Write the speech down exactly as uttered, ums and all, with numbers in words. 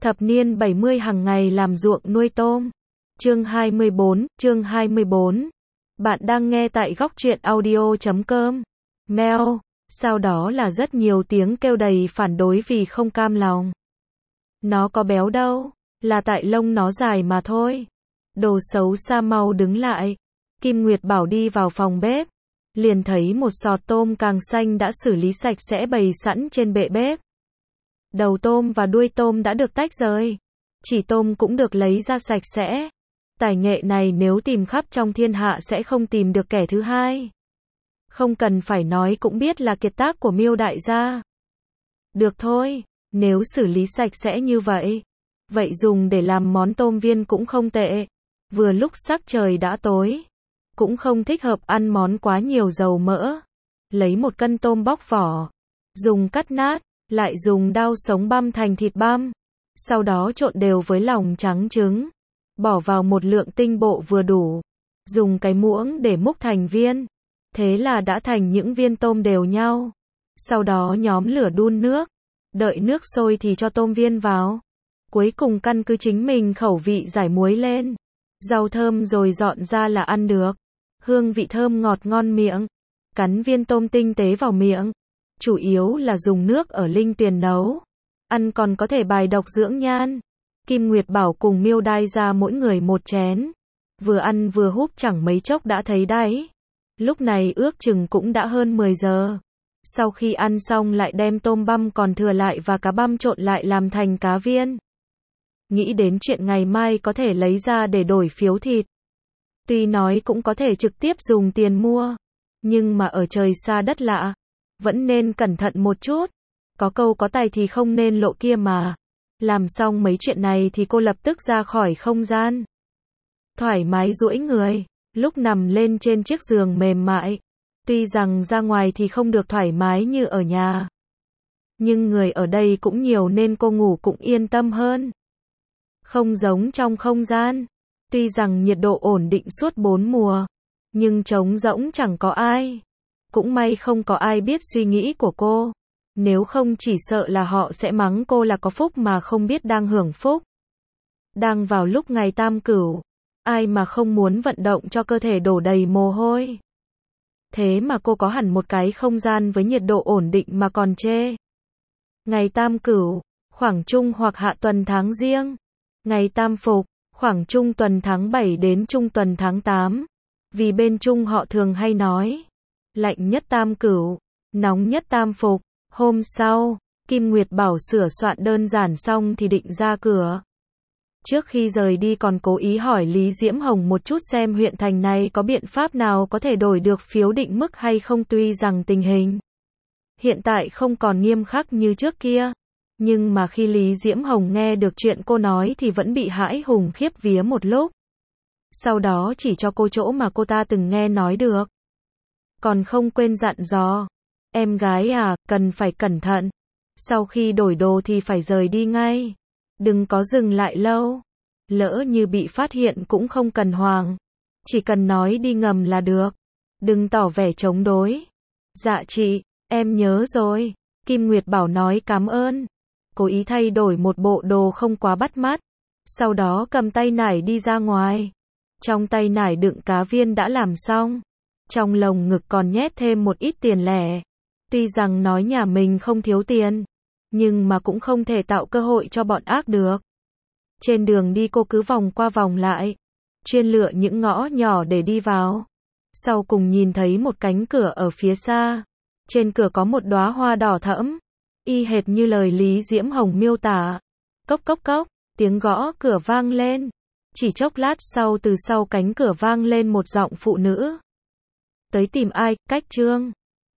Thập niên bảy mươi hàng ngày làm ruộng nuôi tôm. Chương hai mươi bốn, chương hai mươi bốn. Bạn đang nghe tại góc truyện audio chấm com. Meo. Sau đó là rất nhiều tiếng kêu đầy phản đối vì không cam lòng. Nó có béo đâu, là tại lông nó dài mà thôi. Đồ xấu xa mau đứng lại. Kim Nguyệt bảo đi vào phòng bếp. Liền thấy một sọt tôm càng xanh đã xử lý sạch sẽ bày sẵn trên bệ bếp. Đầu tôm và đuôi tôm đã được tách rời. Chỉ tôm cũng được lấy ra sạch sẽ. Tài nghệ này nếu tìm khắp trong thiên hạ sẽ không tìm được kẻ thứ hai. Không cần phải nói cũng biết là kiệt tác của Miêu đại gia. Được thôi, nếu xử lý sạch sẽ như vậy, vậy dùng để làm món tôm viên cũng không tệ. Vừa lúc sắc trời đã tối, cũng không thích hợp ăn món quá nhiều dầu mỡ. Lấy một cân tôm bóc vỏ, dùng cắt nát, lại dùng dao sống băm thành thịt băm. Sau đó trộn đều với lòng trắng trứng, bỏ vào một lượng tinh bộ vừa đủ. Dùng cái muỗng để múc thành viên. Thế là đã thành những viên tôm đều nhau. Sau đó nhóm lửa đun nước. Đợi nước sôi thì cho tôm viên vào. Cuối cùng căn cứ chính mình khẩu vị giải muối lên. Rau thơm rồi dọn ra là ăn được. Hương vị thơm ngọt ngon miệng. Cắn viên tôm tinh tế vào miệng. Chủ yếu là dùng nước ở linh tuyền nấu. Ăn còn có thể bài độc dưỡng nhan. Kim Nguyệt bảo cùng Miêu đai ra mỗi người một chén. Vừa ăn vừa húp chẳng mấy chốc đã thấy đáy. Lúc này ước chừng cũng đã hơn mười giờ. Sau khi ăn xong lại đem tôm băm còn thừa lại và cá băm trộn lại làm thành cá viên. Nghĩ đến chuyện ngày mai có thể lấy ra để đổi phiếu thịt. Tuy nói cũng có thể trực tiếp dùng tiền mua. Nhưng mà ở trời xa đất lạ, vẫn nên cẩn thận một chút. Có câu có tài thì không nên lộ kia mà. Làm xong mấy chuyện này thì cô lập tức ra khỏi không gian. Thoải mái duỗi người, lúc nằm lên trên chiếc giường mềm mại. Tuy rằng ra ngoài thì không được thoải mái như ở nhà. Nhưng người ở đây cũng nhiều nên cô ngủ cũng yên tâm hơn. Không giống trong không gian. Tuy rằng nhiệt độ ổn định suốt bốn mùa. Nhưng trống rỗng chẳng có ai. Cũng may không có ai biết suy nghĩ của cô. Nếu không chỉ sợ là họ sẽ mắng cô là có phúc mà không biết đang hưởng phúc. Đang vào lúc ngày tam cửu. Ai mà không muốn vận động cho cơ thể đổ đầy mồ hôi. Thế mà cô có hẳn một cái không gian với nhiệt độ ổn định mà còn chê. Ngày tam cửu, khoảng trung hoặc hạ tuần tháng Giêng. Ngày tam phục, khoảng trung tuần tháng bảy đến trung tuần tháng tám. Vì bên Trung họ thường hay nói. Lạnh nhất tam cửu, nóng nhất tam phục. Hôm sau, Kim Nguyệt bảo sửa soạn đơn giản xong thì định ra cửa. Trước khi rời đi còn cố ý hỏi Lý Diễm Hồng một chút xem huyện thành này có biện pháp nào có thể đổi được phiếu định mức hay không, tuy rằng tình hình hiện tại không còn nghiêm khắc như trước kia. Nhưng mà khi Lý Diễm Hồng nghe được chuyện cô nói thì vẫn bị hãi hùng khiếp vía một lúc. Sau đó chỉ cho cô chỗ mà cô ta từng nghe nói được. Còn không quên dặn dò. Em gái à, cần phải cẩn thận. Sau khi đổi đồ thì phải rời đi ngay. Đừng có dừng lại lâu. Lỡ như bị phát hiện cũng không cần hoảng. Chỉ cần nói đi ngầm là được. Đừng tỏ vẻ chống đối. Dạ chị, em nhớ rồi. Kim Nguyệt bảo nói cảm ơn. Cố ý thay đổi một bộ đồ không quá bắt mắt. Sau đó cầm tay nải đi ra ngoài. Trong tay nải đựng cá viên đã làm xong. Trong lồng ngực còn nhét thêm một ít tiền lẻ. Tuy rằng nói nhà mình không thiếu tiền. Nhưng mà cũng không thể tạo cơ hội cho bọn ác được. Trên đường đi cô cứ vòng qua vòng lại. Chuyên lựa những ngõ nhỏ để đi vào. Sau cùng nhìn thấy một cánh cửa ở phía xa. Trên cửa có một đóa hoa đỏ thẫm. Y hệt như lời Lý Diễm Hồng miêu tả. Cốc cốc cốc, tiếng gõ cửa vang lên. Chỉ chốc lát sau từ sau cánh cửa vang lên một giọng phụ nữ. Tới tìm ai, Cách Trương.